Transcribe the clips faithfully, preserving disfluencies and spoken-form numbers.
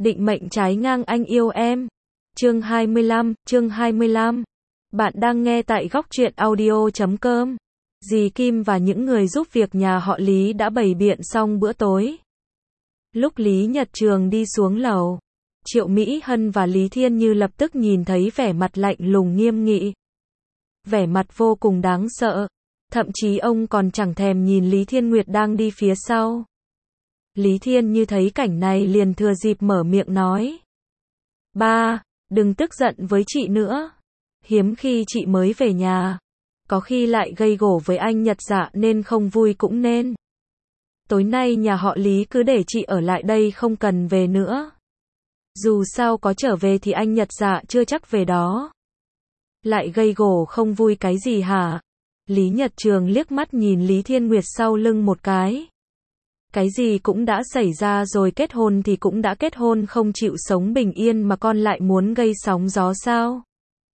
Định mệnh trái ngang anh yêu em. Chương hai mươi lăm, chương hai mươi lăm. Bạn đang nghe tại góc truyện audio chấm com. Dì Kim và những người giúp việc nhà họ Lý đã bày biện xong bữa tối. Lúc Lý Nhật Trường đi xuống lầu, Triệu Mỹ Hân và Lý Thiên Như lập tức nhìn thấy vẻ mặt lạnh lùng nghiêm nghị. Vẻ mặt vô cùng đáng sợ. Thậm chí ông còn chẳng thèm nhìn Lý Thiên Nguyệt đang đi phía sau. Lý Thiên Như thấy cảnh này liền thừa dịp mở miệng nói. Ba, đừng tức giận với chị nữa. Hiếm khi chị mới về nhà. Có khi lại gây gổ với anh Nhật Dạ nên không vui cũng nên. Tối nay nhà họ Lý cứ để chị ở lại đây không cần về nữa. Dù sao có trở về thì anh Nhật Dạ chưa chắc về đó. Lại gây gổ không vui cái gì hả? Lý Nhật Trường liếc mắt nhìn Lý Thiên Nguyệt sau lưng một cái. Cái gì cũng đã xảy ra rồi, kết hôn thì cũng đã kết hôn, không chịu sống bình yên mà con lại muốn gây sóng gió sao?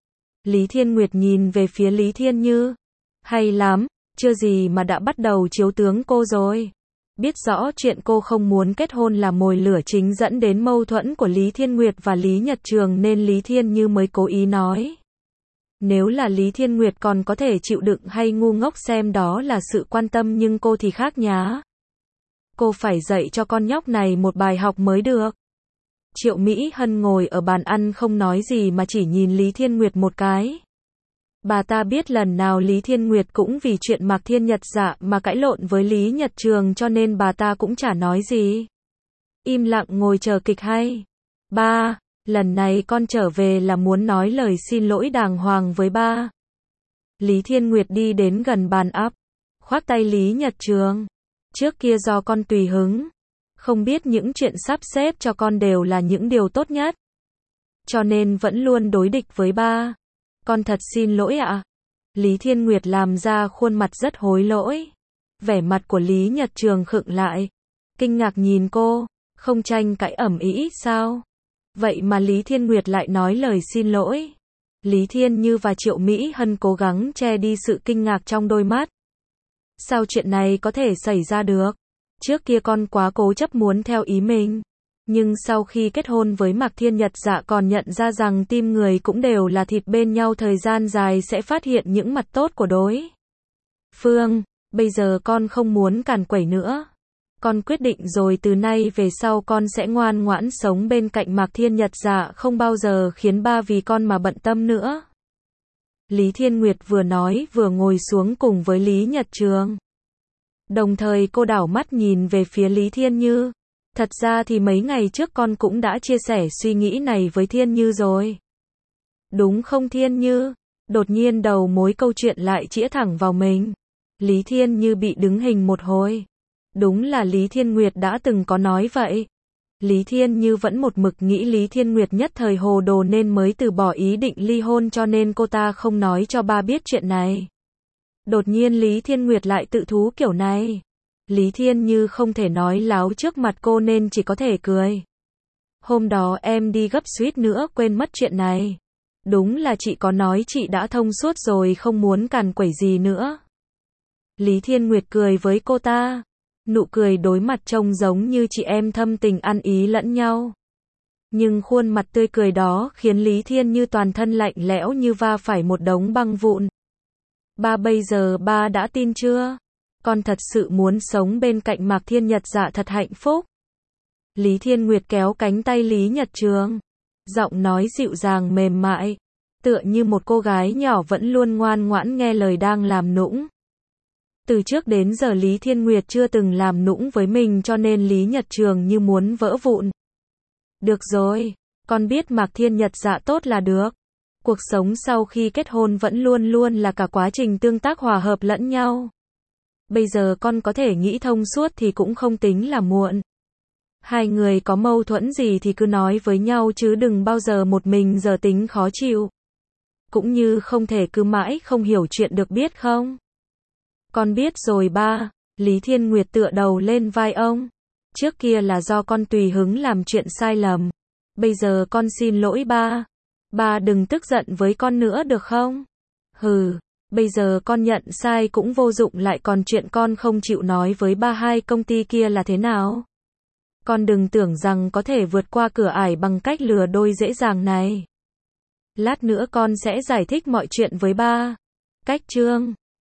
Lý Thiên Nguyệt nhìn về phía Lý Thiên Như. Hay lắm, chưa gì mà đã bắt đầu chiếu tướng cô rồi. Biết rõ chuyện cô không muốn kết hôn là mồi lửa chính dẫn đến mâu thuẫn của Lý Thiên Nguyệt và Lý Nhật Trường nên Lý Thiên Như mới cố ý nói. Nếu là Lý Thiên Nguyệt còn có thể chịu đựng hay ngu ngốc xem đó là sự quan tâm, nhưng cô thì khác nhá. Cô phải dạy cho con nhóc này một bài học mới được. Triệu Mỹ Hân ngồi ở bàn ăn không nói gì mà chỉ nhìn Lý Thiên Nguyệt một cái. Bà ta biết lần nào Lý Thiên Nguyệt cũng vì chuyện Mạc Thiên Nhật Dạ mà cãi lộn với Lý Nhật Trường cho nên bà ta cũng chả nói gì. Im lặng ngồi chờ kịch hay. Ba, lần này con trở về là muốn nói lời xin lỗi đàng hoàng với ba. Lý Thiên Nguyệt đi đến gần bàn áp, khoác tay Lý Nhật Trường. Trước kia do con tùy hứng, không biết những chuyện sắp xếp cho con đều là những điều tốt nhất. Cho nên vẫn luôn đối địch với ba. Con thật xin lỗi ạ. Lý Thiên Nguyệt làm ra khuôn mặt rất hối lỗi. Vẻ mặt của Lý Nhật Trường khựng lại. Kinh ngạc nhìn cô, không tranh cãi ầm ĩ sao? Vậy mà Lý Thiên Nguyệt lại nói lời xin lỗi. Lý Thiên Như và Triệu Mỹ Hân cố gắng che đi sự kinh ngạc trong đôi mắt. Sao chuyện này có thể xảy ra được? Trước kia con quá cố chấp muốn theo ý mình. Nhưng sau khi kết hôn với Mạc Thiên Nhật Dạ còn nhận ra rằng tim người cũng đều là thịt, bên nhau thời gian dài sẽ phát hiện những mặt tốt của đối phương. Bây giờ con không muốn càn quẩy nữa. Con quyết định rồi, từ nay về sau con sẽ ngoan ngoãn sống bên cạnh Mạc Thiên Nhật Dạ, không bao giờ khiến ba vì con mà bận tâm nữa. Lý Thiên Nguyệt vừa nói vừa ngồi xuống cùng với Lý Nhật Trường. Đồng thời cô đảo mắt nhìn về phía Lý Thiên Như. Thật ra thì mấy ngày trước con cũng đã chia sẻ suy nghĩ này với Thiên Như rồi. Đúng không Thiên Như? Đột nhiên đầu mối câu chuyện lại chĩa thẳng vào mình. Lý Thiên Như bị đứng hình một hồi. Đúng là Lý Thiên Nguyệt đã từng có nói vậy. Lý Thiên Như vẫn một mực nghĩ Lý Thiên Nguyệt nhất thời hồ đồ nên mới từ bỏ ý định ly hôn, cho nên cô ta không nói cho ba biết chuyện này. Đột nhiên Lý Thiên Nguyệt lại tự thú kiểu này. Lý Thiên Như không thể nói láo trước mặt cô nên chỉ có thể cười. Hôm đó em đi gấp suýt nữa quên mất chuyện này. Đúng là chị có nói chị đã thông suốt rồi, không muốn càn quẩy gì nữa. Lý Thiên Nguyệt cười với cô ta. Nụ cười đối mặt trông giống như chị em thâm tình ăn ý lẫn nhau. Nhưng khuôn mặt tươi cười đó khiến Lý Thiên Như toàn thân lạnh lẽo như va phải một đống băng vụn. Ba, bây giờ ba đã tin chưa? Con thật sự muốn sống bên cạnh Mạc Thiên Nhật Dạ thật hạnh phúc. Lý Thiên Nguyệt kéo cánh tay Lý Nhật Trường. Giọng nói dịu dàng mềm mại. Tựa như một cô gái nhỏ vẫn luôn ngoan ngoãn nghe lời đang làm nũng. Từ trước đến giờ Lý Thiên Nguyệt chưa từng làm nũng với mình cho nên Lý Nhật Trường như muốn vỡ vụn. Được rồi, con biết Mạc Thiên Nhật Dạ tốt là được. Cuộc sống sau khi kết hôn vẫn luôn luôn là cả quá trình tương tác hòa hợp lẫn nhau. Bây giờ con có thể nghĩ thông suốt thì cũng không tính là muộn. Hai người có mâu thuẫn gì thì cứ nói với nhau chứ đừng bao giờ một mình giờ tính khó chịu. Cũng như không thể cứ mãi không hiểu chuyện được, biết không? Con biết rồi ba. Lý Thiên Nguyệt tựa đầu lên vai ông. Trước kia là do con tùy hứng làm chuyện sai lầm. Bây giờ con xin lỗi ba. Ba đừng tức giận với con nữa được không? Hừ, bây giờ con nhận sai cũng vô dụng, lại còn chuyện con không chịu nói với ba hai công ty kia là thế nào? Con đừng tưởng rằng có thể vượt qua cửa ải bằng cách lừa đôi dễ dàng này. Lát nữa con sẽ giải thích mọi chuyện với ba. Cách chương